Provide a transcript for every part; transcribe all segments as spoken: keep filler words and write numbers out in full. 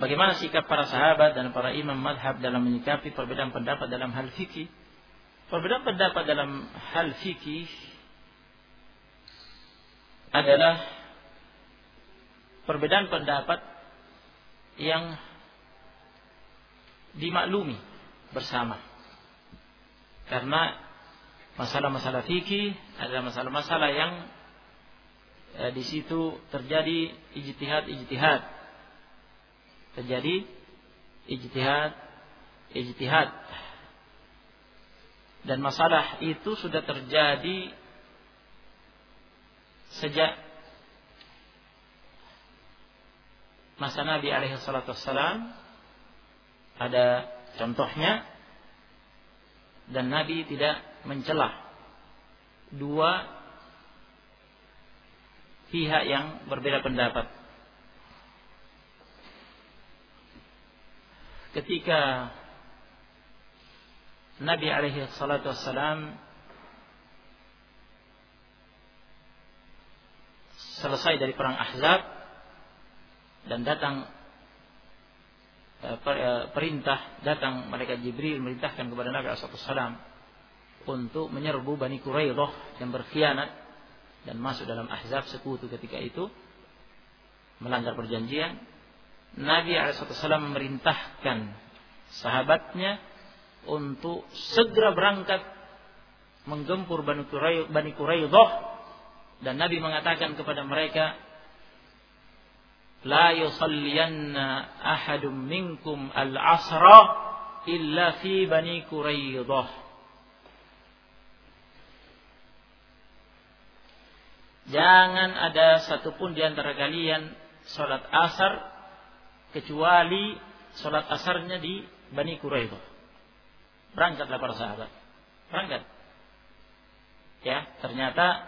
bagaimana sikap para sahabat dan para imam madhab dalam menyikapi perbedaan pendapat dalam hal fikih. Perbedaan pendapat dalam hal fikih adalah perbedaan pendapat yang dimaklumi bersama. Karena masalah-masalah fikih adalah masalah-masalah yang eh, di situ terjadi ijtihad-ijtihad. Terjadi ijtihad-ijtihad. Dan masalah itu sudah terjadi sejak masa Nabi alaihi salatu wassalam. Ada contohnya, dan Nabi tidak mencelah dua pihak yang berbeda pendapat. Ketika Nabi alaihi salatu wassalam selesai dari perang Ahzab dan datang perintah, datang malaikat Jibril merintahkan kepada Nabi alaihi salatu wassalam untuk menyerbu Bani Quraidah yang berkhianat dan masuk dalam Ahzab, sekutu ketika itu, melanggar perjanjian. Nabi alaihi salatu wassalam memerintahkan sahabatnya untuk segera berangkat menggempur Bani Quraidah, dan Nabi mengatakan kepada mereka, la yusalliyanna ahadum minkum al-asra illa fi Bani Quraidah. Jangan ada satupun di antara kalian salat asar kecuali salat asarnya di Bani Quraidah. Berangkatlah para sahabat. Berangkat. Ya, ternyata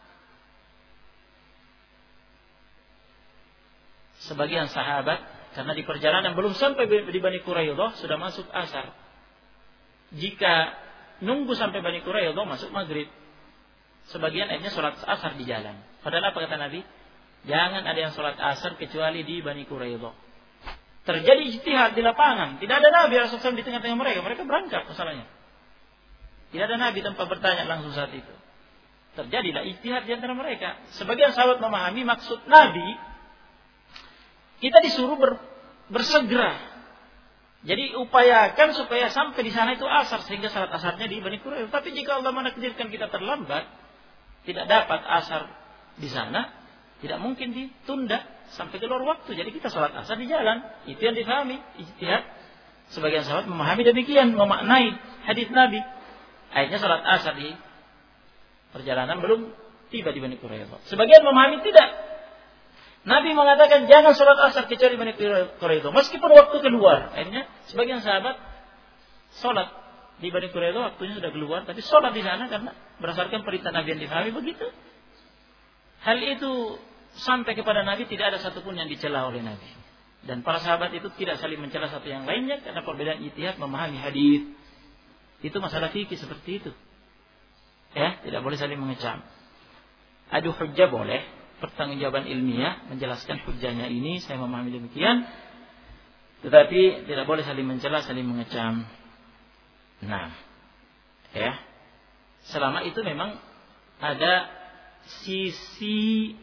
sebagian sahabat karena di perjalanan belum sampai di Bani Quraidah sudah masuk asar. Jika nunggu sampai Bani Quraidah masuk maghrib. Sebagian akhirnya sholat asar di jalan. Padahal apa kata Nabi? Jangan ada yang sholat asar kecuali di Bani Quraidah. Terjadi ijtihad di lapangan. Tidak ada Nabi alaihi wasallam di tengah-tengah mereka. Mereka berangkat masalahnya. Tidak ada Nabi tanpa bertanya langsung saat itu. Terjadilah ijtihad di antara mereka. Sebagian sahabat memahami maksud Nabi, kita disuruh ber, bersegera. Jadi upayakan supaya sampai di sana itu asar, sehingga salat asarnya di Bani Quraidah. Tapi jika Allah menakdirkan kita terlambat, tidak dapat asar di sana, tidak mungkin ditunda sampai keluar waktu. Jadi kita salat asar di jalan. Itu yang difahami ijtihad. Sebagian sahabat memahami demikian, memaknai hadis Nabi. Akhirnya salat asar di perjalanan belum tiba di Bani Quraidah. Sebagian memahami tidak. Nabi mengatakan jangan salat asar kecuali Bani Quraidah. Meskipun waktu keluar. Akhirnya sebagian sahabat salat di Bani Quraidah, waktunya sudah keluar, tapi salat di sana karena berdasarkan perintah Nabi yang difahami begitu. Hal itu sampai kepada Nabi tidak ada satupun yang dicela oleh Nabi. Dan para sahabat itu tidak saling mencela satu yang lainnya karena perbedaan ijtihad memahami hadis. Itu masalah fikih seperti itu. Ya, tidak boleh saling mengecam. Adu hujjah boleh, pertanggungjawaban ilmiah menjelaskan hujjahnya ini, saya memahami demikian. Tetapi tidak boleh saling mencela, saling mengecam. Nah, ya. Selama itu memang ada sisi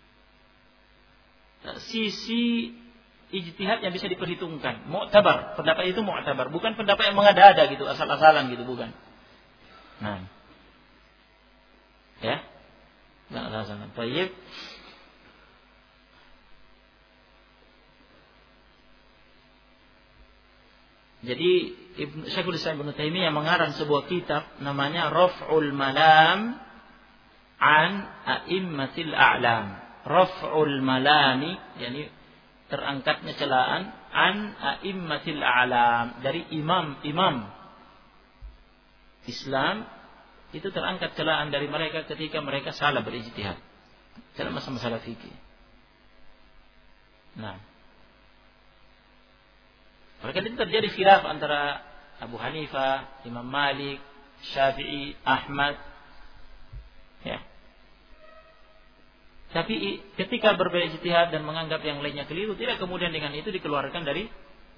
sisi ijtihad yang bisa diperhitungkan, mu'tabar. Pendapat itu mu'tabar, bukan pendapat yang mengada-ada gitu, asal-asalan gitu, bukan. Nah, ya, nggak asal-asalan. Baik. Jadi Syekhul Islam Ibnu Taimiyah mengarang sebuah kitab namanya Raf'ul Malam an A'immatil A'lam. Raf'ul Malami, yakni terangkatnya celaan, an A'immatil A'lam, dari imam-imam Islam itu terangkat celaan dari mereka ketika mereka salah berijtihad dalam masalah fikih. Nah, mereka itu terjadi khilaf antara Abu Hanifah, Imam Malik, Syafi'i, Ahmad. Ya. Tapi ketika berbeda ijtihad dan menganggap yang lainnya keliru, tidak kemudian dengan itu dikeluarkan dari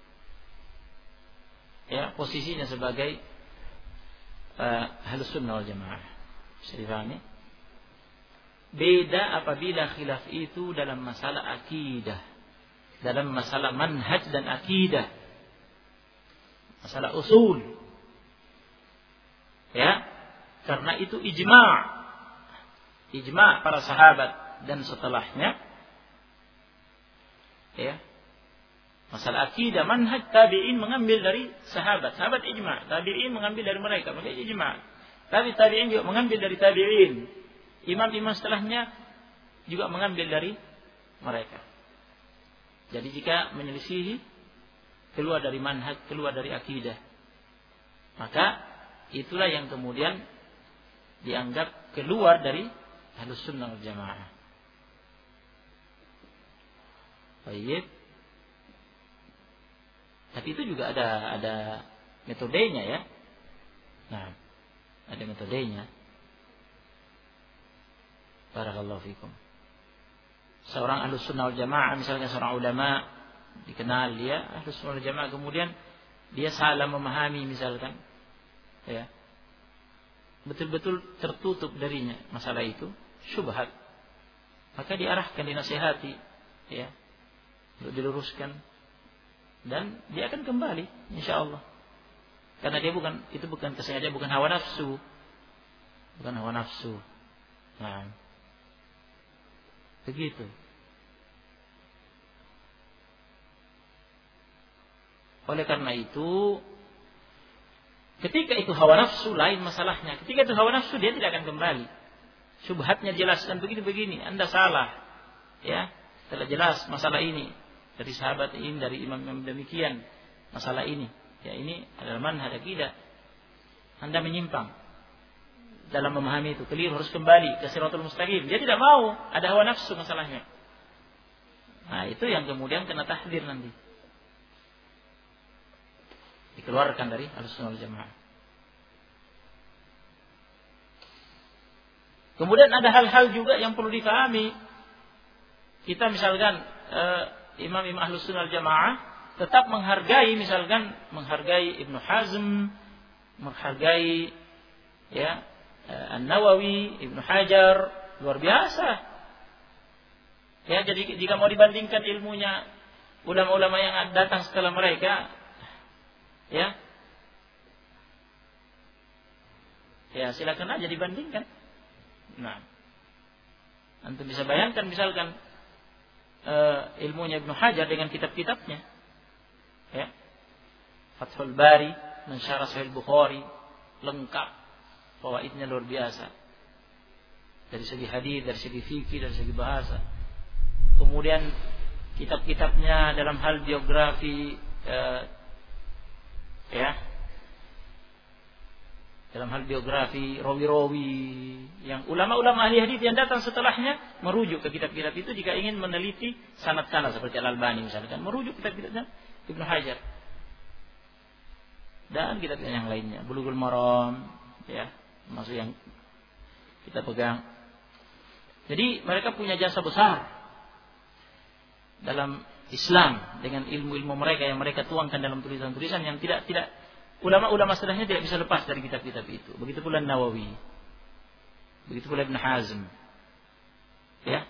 ya posisinya sebagai uh, Ahlus Sunnah wal Jamaah. Bisa dipahami? Beda apabila khilaf itu dalam masalah akidah, dalam masalah manhaj dan akidah, masalah usul. Ya, karena itu ijma', ijma' para sahabat dan setelahnya. Ya, masalah akidah, manhaj, tabi'in mengambil dari sahabat, sahabat ijma', tabi'in mengambil dari mereka, mereka ijma'. Tapi tabi'in juga mengambil dari tabi'in. Imam-imam setelahnya juga mengambil dari mereka. Jadi jika menyelisihi, keluar dari manhaj, keluar dari akidah, maka itulah yang kemudian dianggap keluar dari Ahlus Sunnah wal Jamaah. Baik. Tapi itu juga ada ada metodenya ya. Nah, ada metodenya. Barakallahu fikum. Seorang Ahlus Sunnah wal Jamaah, misalnya seorang ulama dikenal dia Ahlus Sunnah wal Jamaah, kemudian dia salah memahami misalkan, ya, betul-betul tertutup darinya masalah itu, syubhat, maka diarahkan, dinasihati, ya, untuk diluruskan, dan dia akan kembali, insya Allah. Karena dia bukan, itu bukan kesengajaan, bukan hawa nafsu, bukan hawa nafsu. Nah, begitu. Oleh karena itu, ketika itu hawa nafsu lain masalahnya. Ketika itu hawa nafsu dia tidak akan kembali. Syubhatnya jelaskan begini-begini, Anda salah. Ya, telah jelas masalah ini dari sahabat ini, dari imam-imam demikian masalah ini. Ya, ini adalah manhaj akidah. Anda menyimpang dalam memahami itu, keliru, harus kembali ke Shirathul Mustaqim. Dia tidak mau, ada hawa nafsu masalahnya. Nah, itu yang kemudian kena tahdir nanti. Dikeluarkan dari Ahlus Sunnah wal Jamaah. Kemudian ada hal-hal juga yang perlu difahami. Kita misalkan uh, imam-imam Ahlus Sunnah wal Jamaah tetap menghargai, misalkan menghargai Ibnu Hazm, menghargai ya uh, An-Nawawi, Ibnu Hajar, luar biasa. Ya, jadi jika mau dibandingkan ilmunya ulama-ulama yang datang setelah mereka, ya, ya silakan aja dibandingkan. Nah, antum bisa bayangkan misalkan uh, ilmunya Ibnu Hajar dengan kitab-kitabnya, ya, Fathul Bari, mensyarah Sahih Bukhari, lengkap, fawaidnya luar biasa. Dari segi hadis, dari segi fikih, dari segi bahasa. Kemudian kitab-kitabnya dalam hal biografi, uh, ya, dalam hal biografi, rawi-rawi yang ulama-ulama ahli hadis yang datang setelahnya merujuk ke kitab-kitab itu jika ingin meneliti sanad-sanad seperti Al-Albani misalkan, merujuk kitab-kitabnya Ibnu Hajar dan kitab yang lainnya, Bulughul Maram, ya, termasuk yang kita pegang. Jadi mereka punya jasa besar dalam Islam dengan ilmu-ilmu mereka yang mereka tuangkan dalam tulisan-tulisan yang tidak tidak ulama-ulama setelahnya tidak bisa lepas dari kitab-kitab itu. Begitu pula Nawawi, begitu pula Ibn Hazm, ya,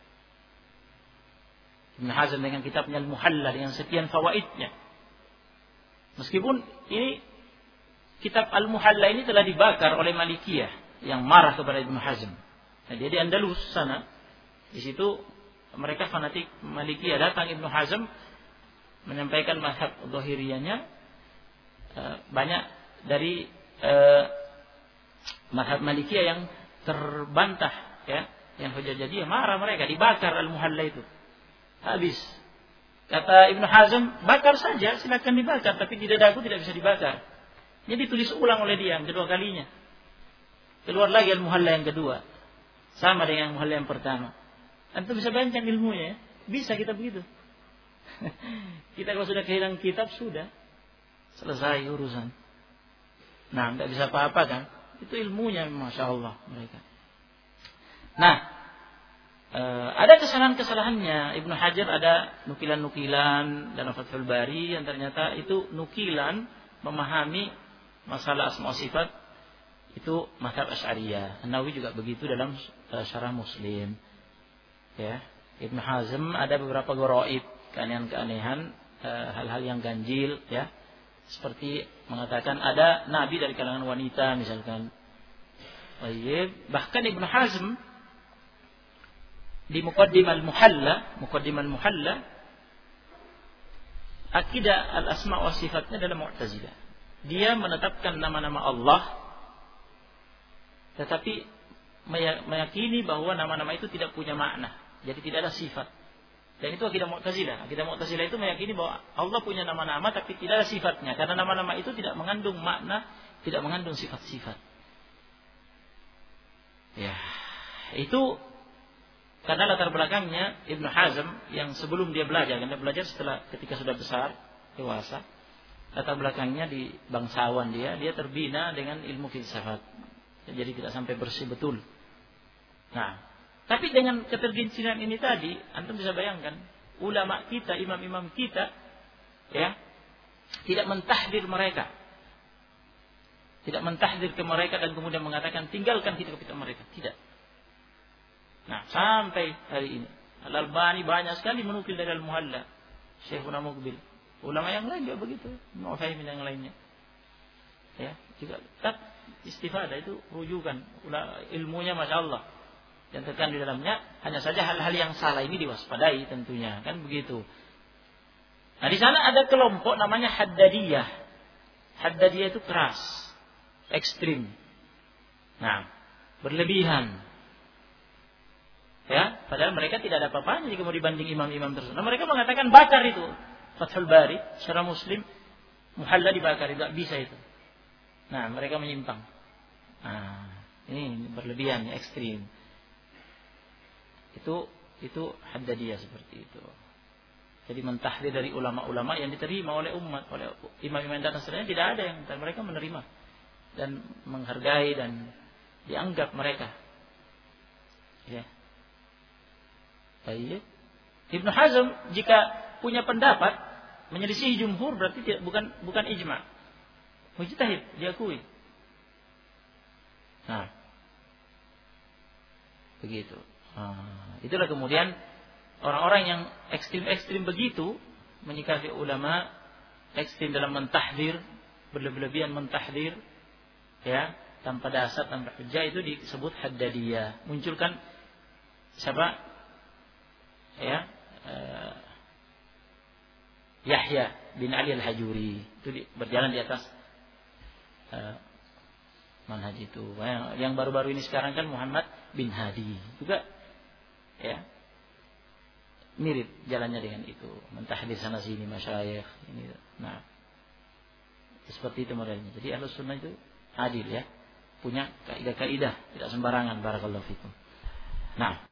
Ibn Hazm dengan kitabnya Al-Muhalla dengan sekian fawaidnya. Meskipun ini kitab Al-Muhalla ini telah dibakar oleh Malikiyah yang marah kepada Ibn Hazm. Nah, dia di Andalus sana, di situ mereka fanatik Malikiyah, datang Ibnu Hazm menyampaikan mazhab Zahiriyahnya, banyak dari eh, mazhab Malikiyah yang terbantah, ya, yang hujjah jadiyah, marah mereka, dibakar Al-Muhalla itu. Habis. Kata Ibnu Hazm, bakar saja, silakan dibakar, tapi di dadaku tidak bisa dibakar. Jadi tulis ulang oleh dia yang kedua kalinya. Keluar lagi Al-Muhalla yang kedua. Sama dengan Al-Muhalla yang pertama. Antum bisa bayangkan ilmunya, ya? Bisa kita begitu. Kita kalau sudah kehilangan kitab, sudah selesai urusan. Nah, tidak bisa apa-apa kan? Itu ilmunya, masya Allah mereka. Nah, Uh, ada kesalahan-kesalahannya Ibnu Hajar, ada nukilan-nukilan dalam Fathul Bari yang ternyata itu nukilan memahami masalah asma sifat itu mazhab Asy'ariyah. An-Nawawi juga begitu dalam uh, Syarah Muslim. Ya, Ibnu Hazm ada beberapa gharaib, keanehan-keanehan, uh, hal-hal yang ganjil, ya. Seperti mengatakan ada nabi dari kalangan wanita misalkan. Bahkan Ibnu Hazm di Muqaddimah Al-Muhalla, Muqaddimah Al-Muhalla, akidah al-asma wa sifatnya adalah Mu'tazilah. Dia menetapkan nama-nama Allah, tetapi meyakini bahwa nama-nama itu tidak punya makna, jadi tidak ada sifat. Dan itu akidah Mu'tazilah. Akidah Mu'tazilah itu meyakini bahwa Allah punya nama-nama tapi tidak ada sifatnya, karena nama-nama itu tidak mengandung makna, tidak mengandung sifat-sifat. Ya, itu karena latar belakangnya Ibnu Hazm yang sebelum dia belajar, karena belajar setelah ketika sudah besar, dewasa, latar belakangnya di bangsawan dia, dia terbina dengan ilmu filsafat. Jadi tidak sampai bersih betul. Nah, tapi dengan ketergelinciran ini tadi, antum bisa bayangkan, ulama kita, imam-imam kita, ya, tidak mentahdir mereka. Tidak mentahdir ke mereka dan kemudian mengatakan tinggalkan kitab-kitab mereka. Tidak. Nah, sampai hari ini Al-Albani banyak sekali menukil dari Al-Muhalla, Syekhuna Muqbil. Ulama yang lain juga begitu, Ibnu Utsaimin yang lainnya. Ya, juga tetap istifadah itu rujukan ilmunya Masya Allah. Dan tekan di dalamnya hanya saja hal-hal yang salah ini diwaspadai tentunya, kan begitu. Nah, di sana ada kelompok namanya Haddadiyah. Haddadiyah itu keras, ekstrim. Nah, berlebihan. Ya, padahal mereka tidak ada apa-apanya jika mau dibanding imam-imam tersebut. Nah, mereka mengatakan bakar itu Fathul Bari, Syarah Muslim, Muhalla dibakar, tidak bisa itu. Nah, mereka menyimpang. Nah, ini berlebihan, ekstrim. Itu itu Haddadiyah seperti itu. Jadi mentahdir dari ulama-ulama yang diterima oleh umat, oleh imam-imam dan seterusnya, tidak ada yang mereka menerima dan menghargai dan dianggap mereka. Ya. Baik. Ibnu Hazm jika punya pendapat menyelisih jumhur berarti tidak, bukan bukan ijma. Mujtahid diakui. Nah, begitu. Nah, itulah kemudian orang-orang yang ekstrim-ekstrim begitu menyikapi ulama, ekstrim dalam mentahdir, berlebihan mentahdir, ya, tanpa dasar, tanpa hujjah, itu disebut Haddadiyah. Munculkan siapa? Ya, uh, Yahya bin Ali Al-Hajuri itu di, berjalan di atas uh, manhaj itu. Yang, yang baru-baru ini sekarang kan Muhammad bin Hadi juga, ya, mirip jalannya dengan itu, mentahdir sana sini masyayikh ini. Nah, seperti itu modelnya. Jadi Ahlus Sunnah itu adil, ya, punya kaidah-kaidah, tidak sembarangan. Barakallahu fikum. Nah.